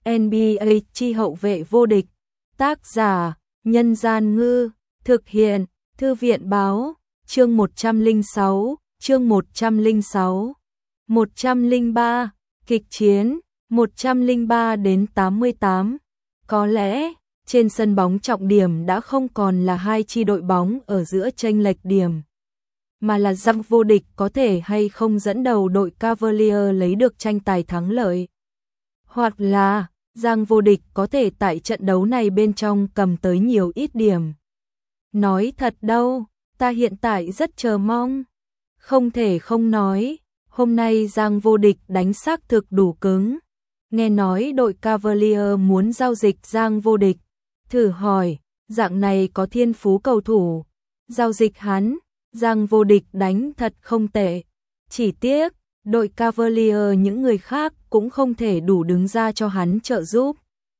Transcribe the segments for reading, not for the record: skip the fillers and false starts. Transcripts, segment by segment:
NBA chi hậu vệ vô địch. Tác giả: Nhân Gian Ngư. Thực hiện: Thư viện Báo. Chương 106. Chương 106. 103. Kịch chiến. 103 đến 88. Có lẽ trên sân bóng trọng điểm đã không còn là hai chi đội bóng ở giữa chênh lệch điểm, mà là giặc vô địch có thể hay không dẫn đầu đội Cavalier lấy được tranh tài thắng lợi, hoặc là giang vô địch có thể tại trận đấu này bên trong cầm tới nhiều ít điểm. Nói thật đâu, ta hiện tại rất chờ mong. Không thể không nói, hôm nay giang vô địch đánh xác thực đủ cứng. Nghe nói đội Cavalier muốn giao dịch giang vô địch. Thử hỏi, dạng này có thiên phú cầu thủ, giao dịch hắn, giang vô địch đánh thật không tệ. Chỉ tiếc, đội Cavalier những người khác cũng không thể đủ đứng ra cho hắn trợ giúp.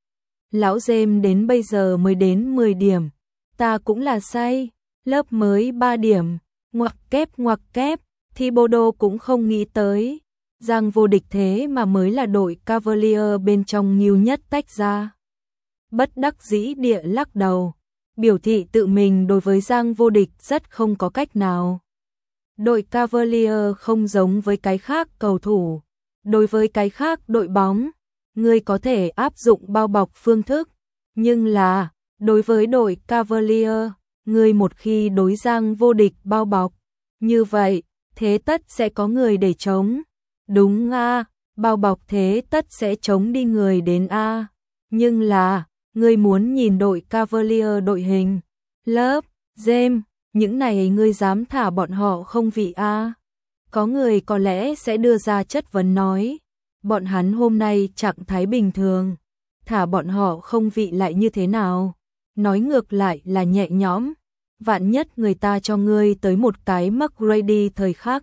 Lão James đến bây giờ mới đến 10 điểm, ta cũng là say, lớp mới 3 điểm, ngoặc kép, Thibodeau cũng không nghĩ tới. Giang vô địch thế mà mới là đội Cavalier bên trong nhiều nhất tách ra. Bất đắc dĩ địa lắc đầu, biểu thị tự mình đối với giang vô địch rất không có cách nào. Đội Cavalier không giống với cái khác cầu thủ. Đối với cái khác đội bóng, người có thể áp dụng bao bọc phương thức. Nhưng là, đối với đội Cavalier, người một khi đối giang vô địch bao bọc, như vậy, thế tất sẽ có người để chống. Đúng a, bao bọc thế tất sẽ chống đi người đến a. Nhưng là, ngươi muốn nhìn đội Cavalier đội hình, lớp, James, những này ngươi dám thả bọn họ không vị a? Có người có lẽ sẽ đưa ra chất vấn nói, bọn hắn hôm nay trạng thái bình thường, thả bọn họ không vị lại như thế nào? Nói ngược lại là nhẹ nhõm, vạn nhất người ta cho ngươi tới một cái McGrady thời khắc.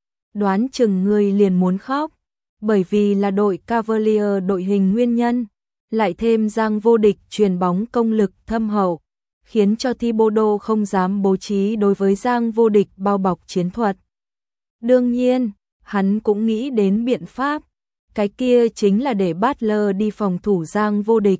Đoán chừng ngươi liền muốn khóc, bởi vì là đội Cavalier đội hình nguyên nhân, lại thêm giang vô địch truyền bóng công lực thâm hậu, khiến cho Thibodeau không dám bố trí đối với giang vô địch bao bọc chiến thuật. Đương nhiên, hắn cũng nghĩ đến biện pháp, cái kia chính là để Butler đi phòng thủ giang vô địch.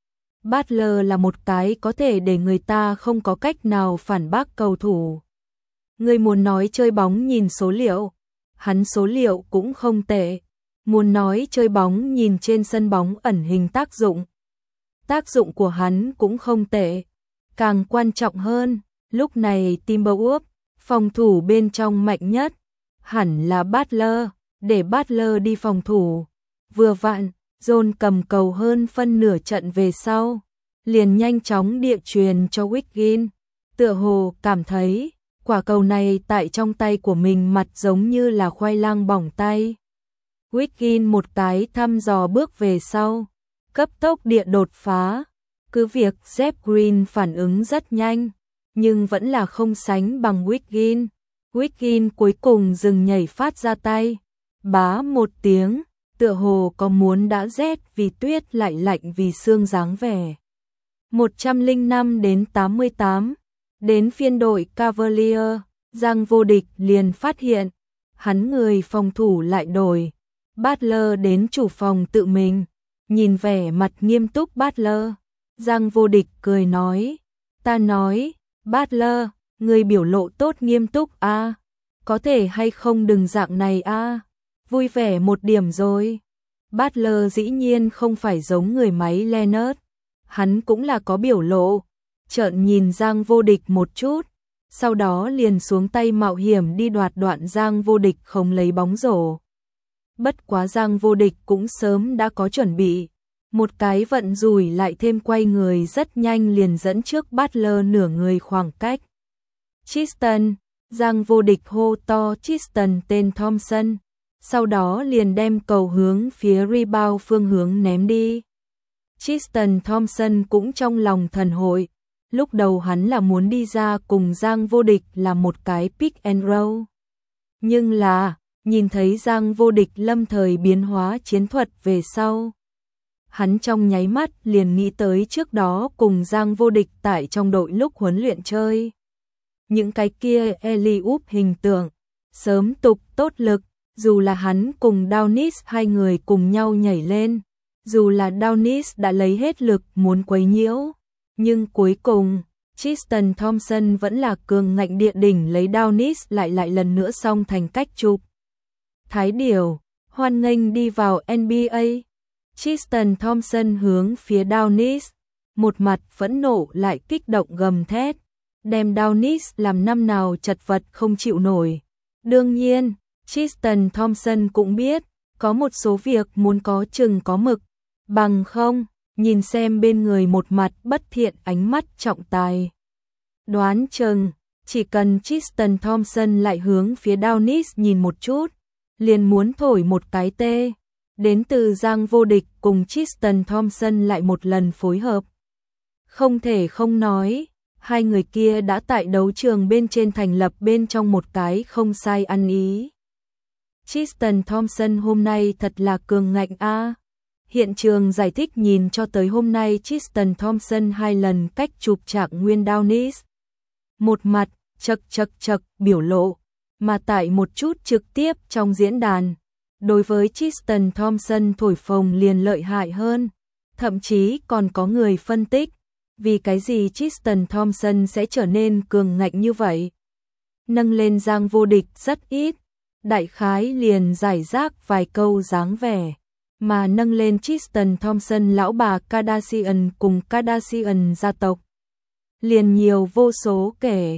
Butler là một cái có thể để người ta không có cách nào phản bác cầu thủ. Người muốn nói chơi bóng nhìn số liệu, hắn số liệu cũng không tệ. Muốn nói chơi bóng nhìn trên sân bóng ẩn hình tác dụng của hắn cũng không tệ. Càng quan trọng hơn, lúc này Timberwolves, phòng thủ bên trong mạnh nhất, hẳn là Butler, để Butler đi phòng thủ. Vừa vặn, John cầm cầu hơn phân nửa trận về sau, liền nhanh chóng địa truyền cho Wiggins, tựa hồ cảm thấy quả cầu này tại trong tay của mình mặt giống như là khoai lang bỏng tay. Wiggins một cái thăm dò bước về sau, cấp tốc địa đột phá. Cứ việc Jeff Green phản ứng rất nhanh, nhưng vẫn là không sánh bằng Wiggins. Wiggins cuối cùng dừng nhảy phát ra tay, bá một tiếng, tựa hồ có muốn đã rét vì tuyết lại lạnh vì sương dáng vẻ. 105 đến 88, đến phiên đội Cavalier, giang vô địch liền phát hiện, hắn người phòng thủ lại đổi. Butler đến chủ phòng tự mình, nhìn vẻ mặt nghiêm túc Butler, giang vô địch cười nói, ta nói, Butler, người biểu lộ tốt nghiêm túc a, có thể hay không đừng dạng này a, vui vẻ một điểm rồi. Butler dĩ nhiên không phải giống người máy Leonard, hắn cũng là có biểu lộ, trợn nhìn giang vô địch một chút, sau đó liền xuống tay mạo hiểm đi đoạt đoạn giang vô địch không lấy bóng rổ. Bất quá giang vô địch cũng sớm đã có chuẩn bị, một cái vận rủi lại thêm quay người rất nhanh liền dẫn trước Butler nửa người khoảng cách. Tristan, giang vô địch hô to Tristan tên Thompson, sau đó liền đem cầu hướng phía rebound phương hướng ném đi. Tristan Thompson cũng trong lòng thần hội, lúc đầu hắn là muốn đi ra cùng giang vô địch là một cái pick and roll. Nhưng là, nhìn thấy giang vô địch lâm thời biến hóa chiến thuật về sau, hắn trong nháy mắt liền nghĩ tới trước đó cùng giang vô địch tại trong đội lúc huấn luyện chơi. Những cái kia alley-oop hình tượng, sớm tục tốt lực, dù là hắn cùng Downis hai người cùng nhau nhảy lên, Dù là Downis đã lấy hết lực muốn quấy nhiễu, nhưng cuối cùng, Tristan Thompson vẫn là cường ngạnh địa đỉnh lấy Downis lại lần nữa xong thành cách chụp. Thái điểu, hoan nghênh đi vào NBA. Tristan Thompson hướng phía Downis, một mặt phẫn nộ lại kích động gầm thét, đem Downis làm năm nào chật vật không chịu nổi. Đương nhiên, Tristan Thompson cũng biết, có một số việc muốn có chừng có mực, bằng không, nhìn xem bên người một mặt bất thiện ánh mắt trọng tài. Đoán chừng, chỉ cần Tristan Thompson lại hướng phía Downis nhìn một chút, liền muốn thổi một cái tê. Đến từ Giang Vô Địch cùng Tristan Thompson lại một lần phối hợp. Không thể không nói, hai người kia đã tại đấu trường bên trên thành lập bên trong một cái không sai ăn ý. Tristan Thompson hôm nay thật là cường ngạnh a. Hiện trường giải thích nhìn cho tới hôm nay Tristan Thompson 2 lần cách chụp Trạng Nguyên Downis. Một mặt, chật biểu lộ, mà tại một chút trực tiếp trong diễn đàn. Đối với Tristan Thompson thổi phồng liền lợi hại hơn, thậm chí còn có người phân tích, vì cái gì Tristan Thompson sẽ trở nên cường ngạnh như vậy. Nâng lên Giang Vô Địch rất ít, đại khái liền giải rác vài câu dáng vẻ, mà nâng lên Tristan Thompson lão bà Kardashian cùng Kardashian gia tộc. Liền nhiều vô số kể,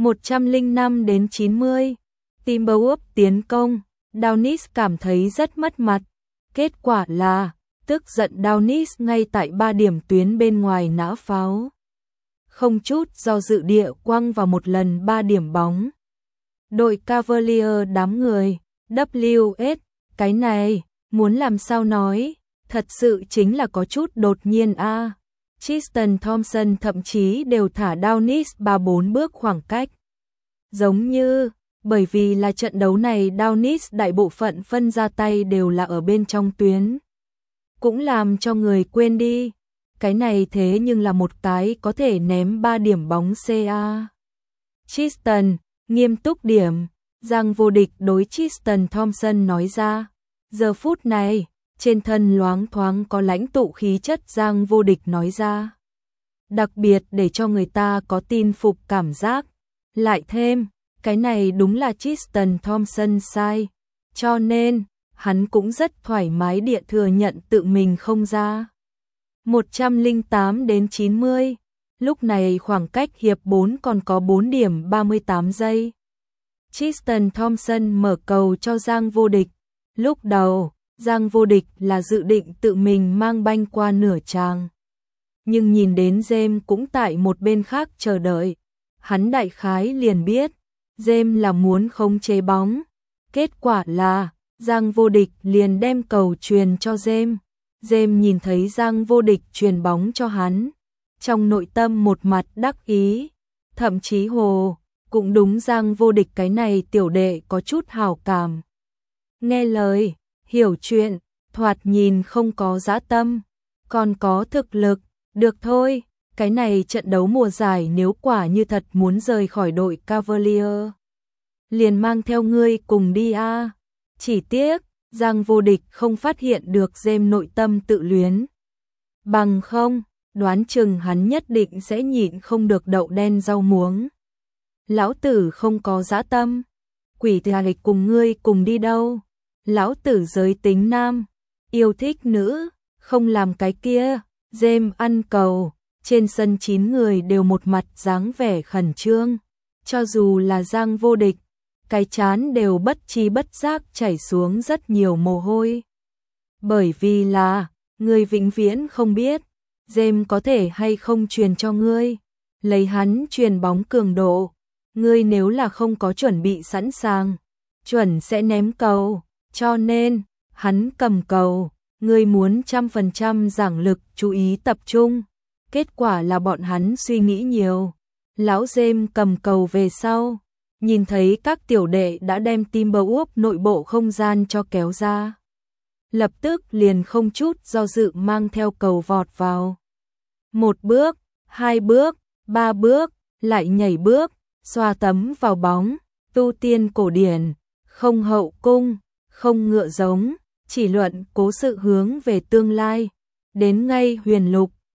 105 đến 90, Timberwolves tiến công. Downis cảm thấy rất mất mặt, kết quả là, tức giận Downis ngay tại 3 điểm tuyến bên ngoài nã pháo. Không chút do dự địa quăng vào một lần 3 điểm bóng. Đội Cavalier đám người, WS, cái này, muốn làm sao nói, thật sự chính là có chút đột nhiên a. Tristan Thompson thậm chí đều thả Downis 3-4 bước khoảng cách. Giống như, bởi vì là trận đấu này Downis đại bộ phận phân ra tay đều là ở bên trong tuyến. Cũng làm cho người quên đi, cái này thế nhưng là một cái có thể ném 3 điểm bóng CA. Tristan, nghiêm túc điểm, Giang Vô Địch đối Tristan Thompson nói ra. Giờ phút này, trên thân loáng thoáng có lãnh tụ khí chất Giang Vô Địch nói ra. Đặc biệt để cho người ta có tin phục cảm giác. Lại thêm, cái này đúng là Tristan Thompson sai, cho nên, hắn cũng rất thoải mái địa thừa nhận tự mình không ra. 108 đến 90, lúc này khoảng cách hiệp 4 còn có 4 điểm 38 giây. Tristan Thompson mở cầu cho Giang Vô Địch. Lúc đầu, Giang Vô Địch là dự định tự mình mang banh qua nửa tràng. Nhưng nhìn đến James cũng tại một bên khác chờ đợi, hắn đại khái liền biết, James là muốn khống chế bóng. Kết quả là, Giang Vô Địch liền đem cầu truyền cho James. James nhìn thấy Giang Vô Địch truyền bóng cho hắn, trong nội tâm một mặt đắc ý, thậm chí hồ, cũng đúng Giang Vô Địch cái này tiểu đệ có chút hảo cảm. Nghe lời, hiểu chuyện, thoạt nhìn không có dã tâm, còn có thực lực, được thôi, cái này trận đấu mùa giải nếu quả như thật muốn rời khỏi đội Cavalier, liền mang theo ngươi cùng đi a. Chỉ tiếc, Giang Vô Địch không phát hiện được James nội tâm tự luyến. Bằng không, đoán chừng hắn nhất định sẽ nhịn không được đậu đen rau muống. Lão tử không có dã tâm, quỷ thà cùng ngươi cùng đi đâu. Lão tử giới tính nam, yêu thích nữ, không làm cái kia. James ăn cầu, trên sân 9 người đều một mặt dáng vẻ khẩn trương. Cho dù là Giang Vô Địch, cái trán đều bất chi bất giác chảy xuống rất nhiều mồ hôi. Bởi vì là, ngươi vĩnh viễn không biết, James có thể hay không truyền cho ngươi. Lấy hắn truyền bóng cường độ, ngươi nếu là không có chuẩn bị sẵn sàng, chuẩn sẽ ném cầu. Cho nên, hắn cầm cầu, ngươi muốn 100% giảng lực chú ý tập trung. Kết quả là bọn hắn suy nghĩ nhiều. Lão James cầm cầu về sau, nhìn thấy các tiểu đệ đã đem Timberwolves nội bộ không gian cho kéo ra. Lập tức liền không chút do dự mang theo cầu vọt vào. 1 bước, 2 bước, 3 bước, lại nhảy bước, xoa tấm vào bóng, tu tiên cổ điển, không hậu cung, không ngựa giống, chỉ luận cố sự hướng về tương lai, đến ngay huyền lục,